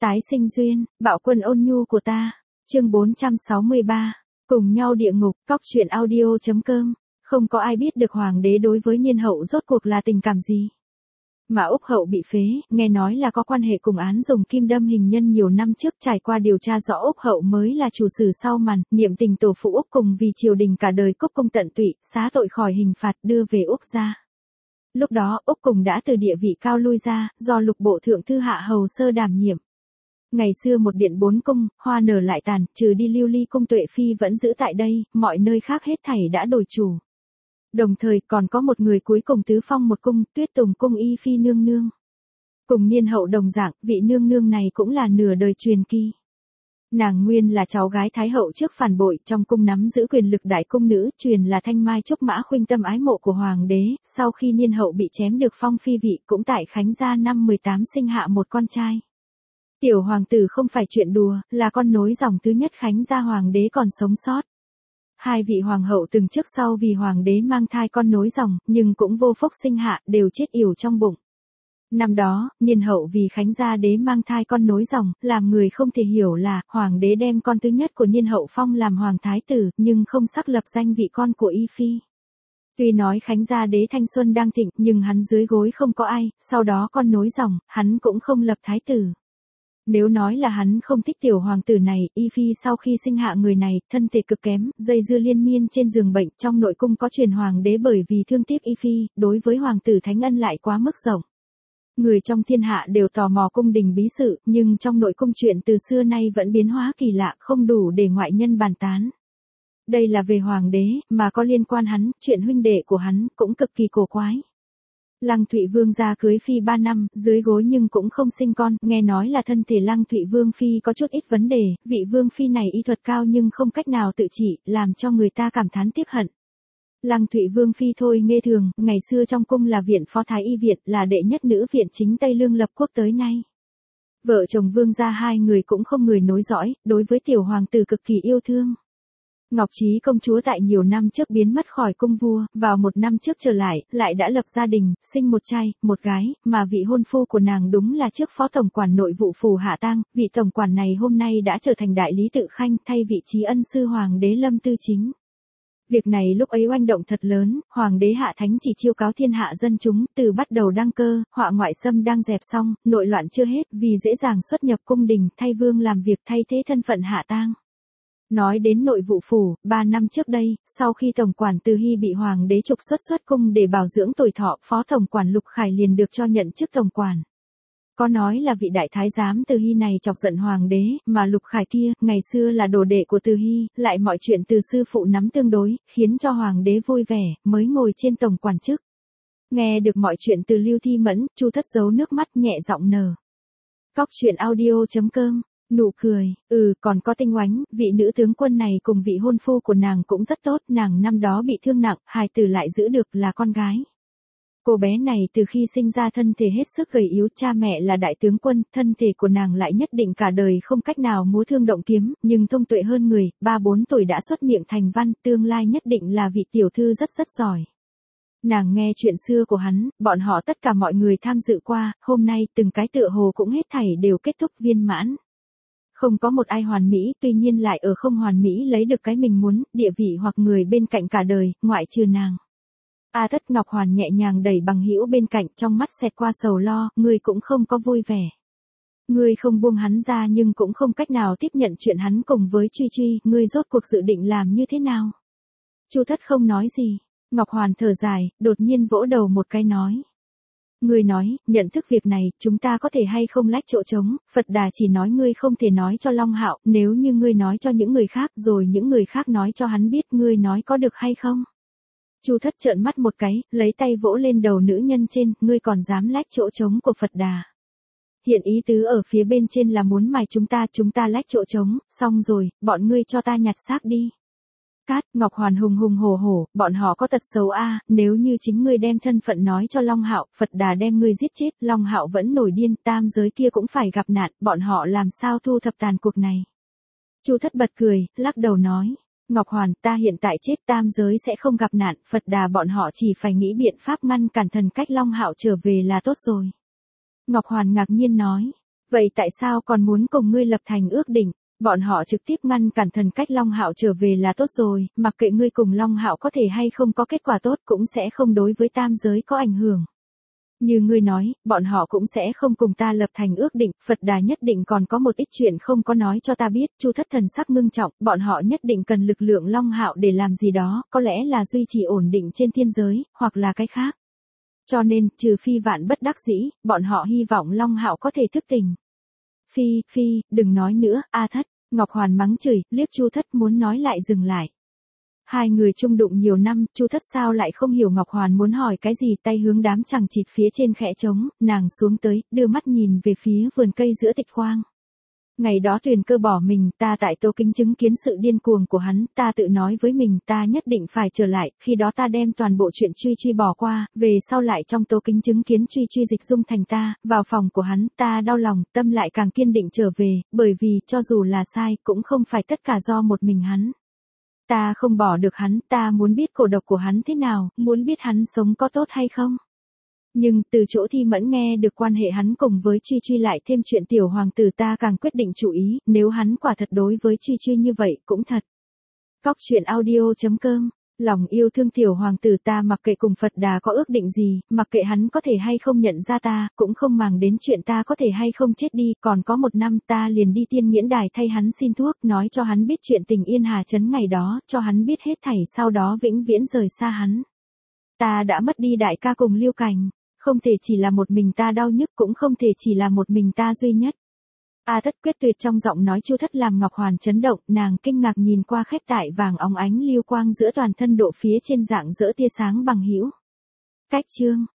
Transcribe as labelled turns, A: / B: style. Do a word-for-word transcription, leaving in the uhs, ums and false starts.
A: Tái sinh duyên, bạo quân ôn nhu của ta. Chương bốn trăm sáu mươi ba. Cùng nhau địa ngục, cóc truyện audio.com. Không có ai biết được hoàng đế đối với Niên hậu rốt cuộc là tình cảm gì. Mà Úc hậu bị phế, nghe nói là có quan hệ cùng án dùng kim đâm hình nhân nhiều năm trước, trải qua điều tra rõ Úc hậu mới là chủ sử sau màn, niệm tình tổ phụ Úc cùng vì triều đình cả đời cúc cung tận tụy, xá tội khỏi hình phạt đưa về Úc gia. Lúc đó Úc cùng đã từ địa vị cao lui ra, do lục bộ thượng thư hạ hầu sơ đảm nhiệm. Ngày xưa một điện bốn cung, hoa nở lại tàn, trừ đi lưu ly cung Tuệ Phi vẫn giữ tại đây, mọi nơi khác hết thảy đã đổi chủ. Đồng thời còn có một người cuối cùng tứ phong một cung, Tuyết Tùng cung Y Phi nương nương. Cùng Niên hậu đồng dạng, vị nương nương này cũng là nửa đời truyền kỳ. Nàng nguyên là cháu gái Thái hậu trước phản bội, trong cung nắm giữ quyền lực đại cung nữ, truyền là thanh mai trúc mã khuynh tâm ái mộ của hoàng đế, sau khi Niên hậu bị chém được phong phi vị cũng tại Khánh Gia năm mười tám sinh hạ một con trai. Tiểu hoàng tử không phải chuyện đùa, là con nối dòng thứ nhất Khánh Gia hoàng đế còn sống sót. Hai vị hoàng hậu từng trước sau vì hoàng đế mang thai con nối dòng, nhưng cũng vô phúc sinh hạ, đều chết yểu trong bụng. Năm đó, Niên hậu vì Khánh Gia đế mang thai con nối dòng, làm người không thể hiểu là, hoàng đế đem con thứ nhất của Niên hậu phong làm hoàng thái tử, nhưng không sắc lập danh vị con của Y Phi. Tuy nói Khánh Gia đế thanh xuân đang thịnh, nhưng hắn dưới gối không có ai, sau đó con nối dòng, hắn cũng không lập thái tử. Nếu nói là hắn không thích tiểu hoàng tử này, Y Phi sau khi sinh hạ người này, thân thể cực kém, dây dưa liên miên trên giường bệnh, trong nội cung có truyền hoàng đế bởi vì thương tiếc Y Phi, đối với hoàng tử thánh ân lại quá mức rộng. Người trong thiên hạ đều tò mò cung đình bí sự, nhưng trong nội cung chuyện từ xưa nay vẫn biến hóa kỳ lạ, không đủ để ngoại nhân bàn tán. Đây là về hoàng đế, mà có liên quan hắn, chuyện huynh đệ của hắn, cũng cực kỳ cổ quái. Lăng Thụy Vương gia cưới Phi ba năm, dưới gối nhưng cũng không sinh con, nghe nói là thân thể Lăng Thụy Vương Phi có chút ít vấn đề, vị Vương Phi này y thuật cao nhưng không cách nào tự trị, làm cho người ta cảm thán tiếc hận. Lăng Thụy Vương Phi thôi nghe thường, ngày xưa trong cung là viện phó thái y viện, là đệ nhất nữ viện chính Tây Lương lập quốc tới nay. Vợ chồng Vương gia hai người cũng không người nối dõi, đối với tiểu hoàng tử cực kỳ yêu thương. Ngọc Trí công chúa tại nhiều năm trước biến mất khỏi cung vua, vào một năm trước trở lại, lại đã lập gia đình, sinh một trai, một gái, mà vị hôn phu của nàng đúng là trước phó tổng quản nội vụ phủ Hạ Tang, vị tổng quản này hôm nay đã trở thành đại lý tự khanh thay vị trí ân sư hoàng đế Lâm Tư Chính. Việc này lúc ấy oanh động thật lớn, hoàng đế Hạ Thánh chỉ chiêu cáo thiên hạ dân chúng, từ bắt đầu đăng cơ, họa ngoại xâm đang dẹp xong, nội loạn chưa hết, vì dễ dàng xuất nhập cung đình, thay vương làm việc thay thế thân phận Hạ Tang. Nói đến nội vụ phủ, ba năm trước đây, sau khi tổng quản Từ Hy bị hoàng đế trục xuất xuất cung để bảo dưỡng tuổi thọ, phó tổng quản Lục Khải liền được cho nhận chức tổng quản. Có nói là vị đại thái giám Từ Hy này chọc giận hoàng đế, mà Lục Khải kia, ngày xưa là đồ đệ của Từ Hy, lại mọi chuyện từ sư phụ nắm tương đối, khiến cho hoàng đế vui vẻ, mới ngồi trên tổng quản chức. Nghe được mọi chuyện từ Lưu Thi Mẫn, Chu Thất giấu nước mắt nhẹ giọng nở. Cóc truyện audio.com. Nụ cười, ừ, còn có Tinh Oánh, vị nữ tướng quân này cùng vị hôn phu của nàng cũng rất tốt, nàng năm đó bị thương nặng, hài tử lại giữ được là con gái. Cô bé này từ khi sinh ra thân thể hết sức gầy yếu, cha mẹ là đại tướng quân, thân thể của nàng lại nhất định cả đời không cách nào múa thương động kiếm, nhưng thông tuệ hơn người, ba bốn tuổi đã xuất miệng thành văn, tương lai nhất định là vị tiểu thư rất rất giỏi. Nàng nghe chuyện xưa của hắn, bọn họ tất cả mọi người tham dự qua, hôm nay từng cái tựa hồ cũng hết thảy đều kết thúc viên mãn. Không có một ai hoàn mỹ, tuy nhiên lại ở không hoàn mỹ lấy được cái mình muốn, địa vị hoặc người bên cạnh cả đời, ngoại trừ nàng. A Thất Ngọc Hoàn nhẹ nhàng đẩy Bằng Hữu bên cạnh, trong mắt xẹt qua sầu lo, ngươi cũng không có vui vẻ. Ngươi không buông hắn ra nhưng cũng không cách nào tiếp nhận chuyện hắn cùng với Truy Truy, ngươi rốt cuộc dự định làm như thế nào? Chu Thất không nói gì, Ngọc Hoàn thở dài, đột nhiên vỗ đầu một cái nói. Ngươi nói, nhận thức việc này, chúng ta có thể hay không lách chỗ trống, Phật Đà chỉ nói ngươi không thể nói cho Long Hạo, nếu như ngươi nói cho những người khác, rồi những người khác nói cho hắn biết, ngươi nói có được hay không? Chu Thất trợn mắt một cái, lấy tay vỗ lên đầu nữ nhân trên, ngươi còn dám lách chỗ trống của Phật Đà. Hiện ý tứ ở phía bên trên là muốn mài chúng ta, chúng ta lách chỗ trống, xong rồi, bọn ngươi cho ta nhặt xác đi. Cát, Ngọc Hoàn hùng hùng hổ hổ, bọn họ có tật xấu a, nếu như chính ngươi đem thân phận nói cho Long Hạo, Phật Đà đem ngươi giết chết, Long Hạo vẫn nổi điên, tam giới kia cũng phải gặp nạn, bọn họ làm sao thu thập tàn cuộc này. Chu Thất bật cười, lắc đầu nói, Ngọc Hoàn, ta hiện tại chết, tam giới sẽ không gặp nạn, Phật Đà bọn họ chỉ phải nghĩ biện pháp ngăn cản thần cách Long Hạo trở về là tốt rồi. Ngọc Hoàn ngạc nhiên nói, Vậy tại sao còn muốn cùng ngươi lập thành ước định? Bọn họ trực tiếp ngăn cản Thần Cách Long Hạo trở về là tốt rồi, mặc kệ ngươi cùng Long Hạo có thể hay không có kết quả tốt cũng sẽ không đối với tam giới có ảnh hưởng. Như ngươi nói, bọn họ cũng sẽ không cùng ta lập thành ước định, Phật Đà nhất định còn có một ít chuyện không có nói cho ta biết, Chu Thất thần sắc ngưng trọng, bọn họ nhất định cần lực lượng Long Hạo để làm gì đó, có lẽ là duy trì ổn định trên thiên giới, hoặc là cái khác. Cho nên, trừ phi vạn bất đắc dĩ, bọn họ hy vọng Long Hạo có thể thức tỉnh. Phi, phi, đừng nói nữa, A Thất, Ngọc Hoàn mắng chửi, liếc Chu Thất muốn nói lại dừng lại. Hai người chung đụng nhiều năm, Chu Thất sao lại không hiểu Ngọc Hoàn muốn hỏi cái gì, tay hướng đám chằng chịt phía trên khẽ trống, nàng xuống tới, đưa mắt nhìn về phía vườn cây giữa Tịch Khoang. Ngày đó Tuyền Cơ bỏ mình, ta tại Tô Kính chứng kiến sự điên cuồng của hắn, ta tự nói với mình ta nhất định phải trở lại, khi đó ta đem toàn bộ chuyện Truy Truy bỏ qua, về sau lại trong Tô Kính chứng kiến Truy Truy dịch dung thành ta, vào phòng của hắn, ta đau lòng, tâm lại càng kiên định trở về, bởi vì, cho dù là sai, cũng không phải tất cả do một mình hắn. Ta không bỏ được hắn, ta muốn biết cổ độc của hắn thế nào, muốn biết hắn sống có tốt hay không. Nhưng, từ chỗ Thi Mẫn nghe được quan hệ hắn cùng với Truy Truy lại thêm chuyện tiểu hoàng tử ta càng quyết định chú ý, nếu hắn quả thật đối với Truy Truy như vậy, cũng thật. Cóc truyện audio chấm com, lòng yêu thương tiểu hoàng tử ta mặc kệ cùng Phật Đà có ước định gì, mặc kệ hắn có thể hay không nhận ra ta, cũng không màng đến chuyện ta có thể hay không chết đi, còn có một năm ta liền đi Tiên Nghiễn Đài thay hắn xin thuốc, nói cho hắn biết chuyện tình Yên Hà Trấn ngày đó, cho hắn biết hết thảy sau đó vĩnh viễn rời xa hắn. Ta đã mất đi đại ca cùng Liêu Cảnh. Không thể chỉ là một mình ta đau nhức, cũng không thể chỉ là một mình ta duy nhất. A Thất quyết tuyệt trong giọng nói Chu Thất làm Ngọc Hoàn chấn động, nàng kinh ngạc nhìn qua khép tại vàng óng ánh lưu quang giữa toàn thân độ phía trên dạng dỡ tia sáng bằng hữu. Cách chương